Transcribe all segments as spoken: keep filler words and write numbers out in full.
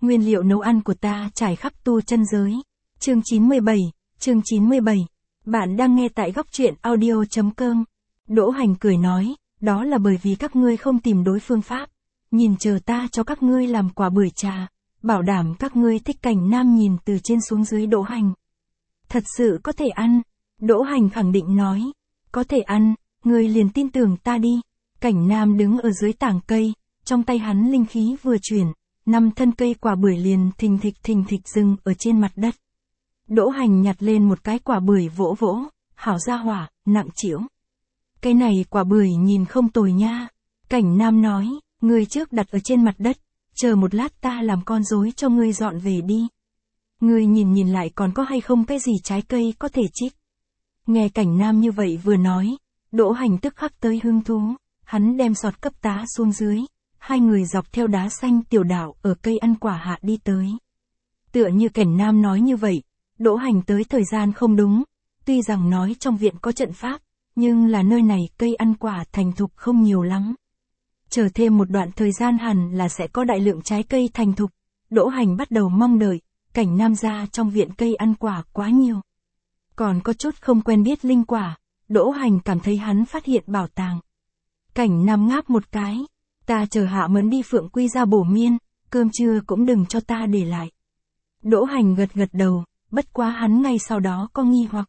Nguyên liệu nấu ăn của ta trải khắp tu chân giới. Chương chín mươi bảy, chương chín mươi bảy. Bạn đang nghe tại góc truyện audio chấm com. Đỗ Hành cười nói, đó là bởi vì các ngươi không tìm đối phương pháp. Nhìn chờ ta cho các ngươi làm quả bưởi trà, bảo đảm các ngươi thích. Cảnh Nam nhìn từ trên xuống dưới Đỗ Hành. Thật sự có thể ăn. Đỗ Hành khẳng định nói, có thể ăn, ngươi liền tin tưởng ta đi. Cảnh Nam đứng ở dưới tảng cây, trong tay hắn linh khí vừa chuyển, năm thân cây quả bưởi liền thình thịch thình thịch dừng ở trên mặt đất. Đỗ Hành nhặt lên một cái quả bưởi vỗ vỗ, hảo gia hỏa, nặng chịu. Cái này quả bưởi nhìn không tồi nha. Cảnh Nam nói, ngươi trước đặt ở trên mặt đất, chờ một lát ta làm con rối cho ngươi dọn về đi. Ngươi nhìn nhìn lại còn có hay không cái gì trái cây có thể trích. Nghe Cảnh Nam như vậy vừa nói, Đỗ Hành tức khắc tới hứng thú, hắn đem sọt cấp tá xuống dưới, hai người dọc theo đá xanh tiểu đạo ở cây ăn quả hạ đi tới. Tựa như Cảnh Nam nói như vậy, Đỗ Hành tới thời gian không đúng, tuy rằng nói trong viện có trận pháp, nhưng là nơi này cây ăn quả thành thục không nhiều lắm. Chờ thêm một đoạn thời gian hẳn là sẽ có đại lượng trái cây thành thục, Đỗ Hành bắt đầu mong đợi, Cảnh Nam ra trong viện cây ăn quả quá nhiều. Còn có chút không quen biết linh quả, Đỗ Hành cảm thấy hắn phát hiện bảo tàng. Cảnh Nam ngáp một cái, ta chờ hạ mẫn đi Phượng Quy ra bổ miên, cơm trưa cũng đừng cho ta để lại. Đỗ Hành gật gật đầu, bất quá hắn ngay sau đó có nghi hoặc.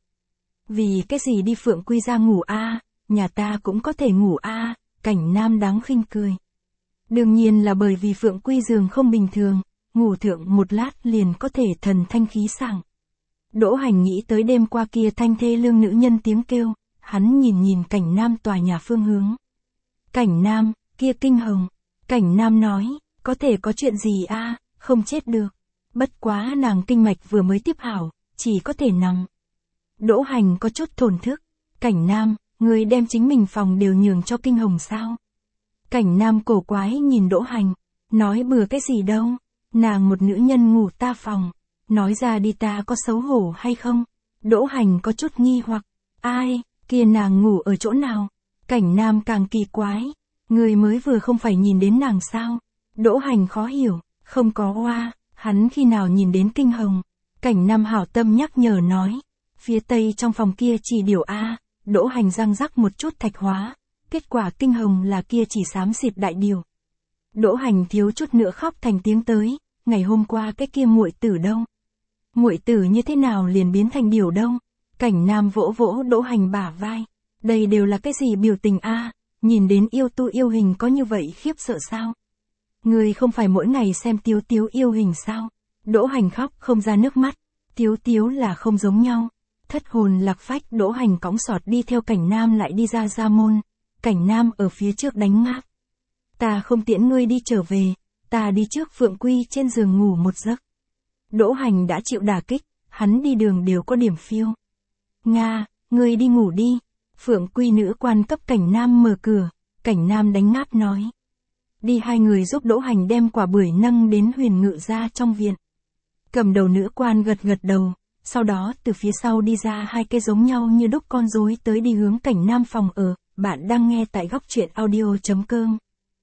Vì cái gì đi Phượng Quy ra ngủ a, à, nhà ta cũng có thể ngủ a, à, Cảnh Nam đáng khinh cười. Đương nhiên là bởi vì Phượng Quy giường không bình thường, ngủ thượng một lát liền có thể thần thanh khí sảng. Đỗ Hành nghĩ tới đêm qua kia thanh thê lương nữ nhân tiếng kêu, hắn nhìn nhìn Cảnh Nam tòa nhà phương hướng. Cảnh Nam, kia kinh hồng. Cảnh Nam nói, có thể có chuyện gì a, à, không chết được. Bất quá nàng kinh mạch vừa mới tiếp hảo, chỉ có thể nằm. Đỗ Hành có chút thổn thức. Cảnh Nam, người đem chính mình phòng đều nhường cho kinh hồng sao? Cảnh Nam cổ quái nhìn Đỗ Hành, nói bừa cái gì đâu, nàng một nữ nhân ngủ ta phòng, nói ra đi ta có xấu hổ hay không? Đỗ Hành có chút nghi hoặc, ai, kia nàng ngủ ở chỗ nào? Cảnh Nam càng kỳ quái, người mới vừa không phải nhìn đến nàng sao? Đỗ Hành khó hiểu, không có oa, hắn khi nào nhìn đến kinh hồng? Cảnh Nam hảo tâm nhắc nhở nói, phía tây trong phòng kia chỉ điều a. Đỗ Hành răng rắc một chút thạch hóa, kết quả kinh hồng là kia chỉ xám xịt đại điều. Đỗ Hành thiếu chút nữa khóc thành tiếng tới, ngày hôm qua cái kia muội tử đâu? Muội tử như thế nào liền biến thành điều đâu? Cảnh Nam vỗ vỗ Đỗ Hành bả vai, đây đều là cái gì biểu tình a, à? Nhìn đến yêu tu yêu hình có như vậy khiếp sợ sao? Người không phải mỗi ngày xem Tiếu Tiếu yêu hình sao? Đỗ Hành khóc không ra nước mắt, Tiếu Tiếu là không giống nhau. Thất hồn lạc phách Đỗ Hành cõng sọt đi theo Cảnh Nam lại đi ra gia môn. Cảnh Nam ở phía trước đánh ngáp. Ta không tiễn ngươi đi trở về, ta đi trước Phượng Quy trên giường ngủ một giấc. Đỗ Hành đã chịu đả kích, hắn đi đường đều có điểm phiêu. Nga, ngươi đi ngủ đi. Phượng Quy nữ quan cấp Cảnh Nam mở cửa, Cảnh Nam đánh ngáp nói. Đi hai người giúp Đỗ Hành đem quả bưởi nâng đến Huyền Ngự ra trong viện. Cầm đầu nữ quan gật gật đầu. Sau đó từ phía sau đi ra hai cái giống nhau như đúc con rối tới đi hướng Cảnh Nam phòng ở, bạn đang nghe tại góc truyện audio chấm com.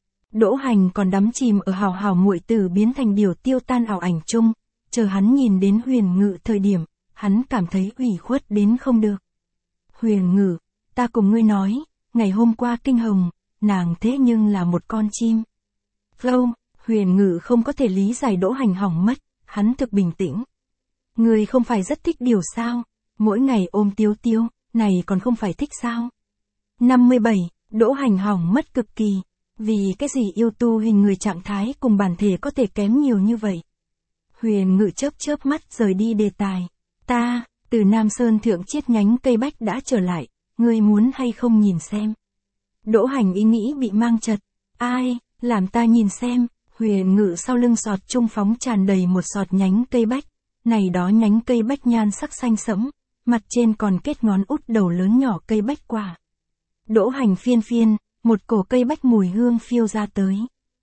Đỗ Hành còn đắm chìm ở hào hào muội tử biến thành điều tiêu tan ảo ảnh chung, chờ hắn nhìn đến Huyền Ngự thời điểm, hắn cảm thấy ủy khuất đến không được. Huyền Ngự, ta cùng ngươi nói, ngày hôm qua kinh hồng, nàng thế nhưng là một con chim. Flow, Huyền Ngự không có thể lý giải Đỗ Hành hỏng mất, hắn thực bình tĩnh. Người không phải rất thích điều sao? Mỗi ngày ôm Tiếu Tiếu, này còn không phải thích sao? năm mươi bảy, Đỗ Hành hỏng mất cực kỳ. Vì cái gì yêu tu hình người trạng thái cùng bản thể có thể kém nhiều như vậy? Huyền Ngự chớp chớp mắt rời đi đề tài. Ta, từ Nam Sơn thượng chiết nhánh cây bách đã trở lại, ngươi muốn hay không nhìn xem? Đỗ Hành ý nghĩ bị mang chật. Ai, làm ta nhìn xem. Huyền Ngự sau lưng sọt trung phóng tràn đầy một sọt nhánh cây bách. Này đó nhánh cây bách nhan sắc xanh sẫm, mặt trên còn kết ngón út đầu lớn nhỏ cây bách quả. Đỗ Hành phiên phiên, một cổ cây bách mùi hương phiêu ra tới.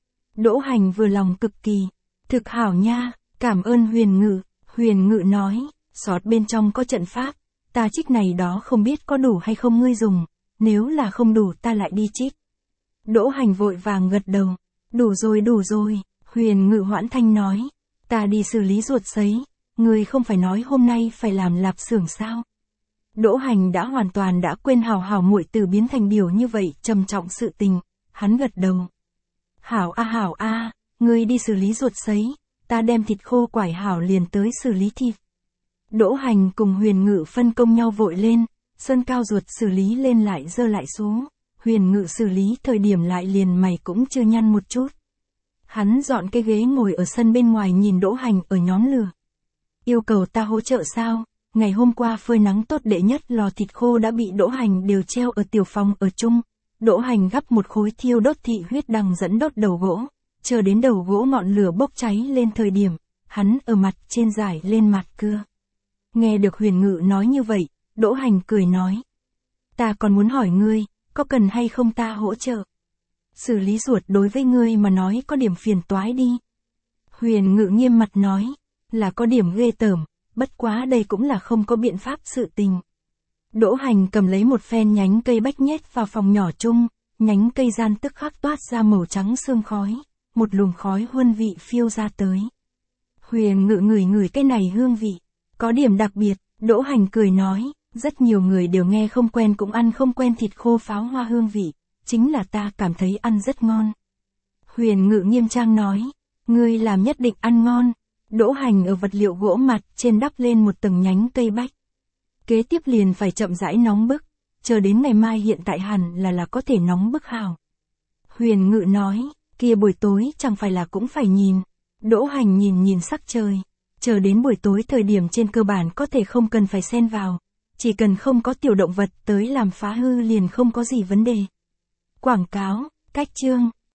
Đỗ Hành vừa lòng cực kỳ, thực hảo nha, cảm ơn Huyền Ngự. Huyền Ngự nói, sọt bên trong có trận pháp, ta trích này đó không biết có đủ hay không ngươi dùng, nếu là không đủ ta lại đi trích. Đỗ Hành vội vàng gật đầu, đủ rồi đủ rồi, Huyền Ngự hoãn thanh nói. Ta đi xử lý ruột sấy, ngươi không phải nói hôm nay phải làm lạp xưởng sao? Đỗ Hành đã hoàn toàn đã quên hảo hảo muội tử biến thành điều như vậy trầm trọng sự tình, hắn gật đầu. Hảo a hảo a, ngươi đi xử lý ruột sấy, ta đem thịt khô quải hảo liền tới xử lý thịt. Đỗ Hành cùng Huyền Ngự phân công nhau vội lên, Sơn Cao ruột xử lý lên lại dơ lại xuống, Huyền Ngự xử lý thời điểm lại liền mày cũng chưa nhăn một chút. Hắn dọn cái ghế ngồi ở sân bên ngoài nhìn Đỗ Hành ở nhóm lửa. Yêu cầu ta hỗ trợ sao? Ngày hôm qua phơi nắng tốt đệ nhất lò thịt khô đã bị Đỗ Hành đều treo ở tiểu phòng ở chung. Đỗ Hành gắp một khối thiêu đốt thị huyết đằng dẫn đốt đầu gỗ, chờ đến đầu gỗ ngọn lửa bốc cháy lên thời điểm, hắn ở mặt trên giải lên mặt cưa. Nghe được Huyền Ngự nói như vậy, Đỗ Hành cười nói. Ta còn muốn hỏi ngươi, có cần hay không ta hỗ trợ? Xử lý ruột đối với ngươi mà nói có điểm phiền toái đi. Huyền Ngự nghiêm mặt nói, là có điểm ghê tởm, bất quá đây cũng là không có biện pháp sự tình. Đỗ Hành cầm lấy một phen nhánh cây bách nhét vào phòng nhỏ chung, nhánh cây gian tức khắc toát ra màu trắng sương khói, một luồng khói huân vị phiêu ra tới. Huyền Ngự ngửi ngửi cái này hương vị, có điểm đặc biệt, Đỗ Hành cười nói, rất nhiều người đều nghe không quen cũng ăn không quen thịt khô pháo hoa hương vị, chính là ta cảm thấy ăn rất ngon. Huyền Ngự nghiêm trang nói, ngươi làm nhất định ăn ngon. Đỗ Hành ở vật liệu gỗ mặt trên đắp lên một tầng nhánh cây bách. Kế tiếp liền phải chậm rãi nóng bức, chờ đến ngày mai hiện tại hẳn là là có thể nóng bức hảo. Huyền Ngự nói, kia buổi tối chẳng phải là cũng phải nhìn. Đỗ Hành nhìn nhìn sắc trời, chờ đến buổi tối thời điểm trên cơ bản có thể không cần phải xen vào, chỉ cần không có tiểu động vật tới làm phá hư liền không có gì vấn đề. Quảng cáo, cách chương.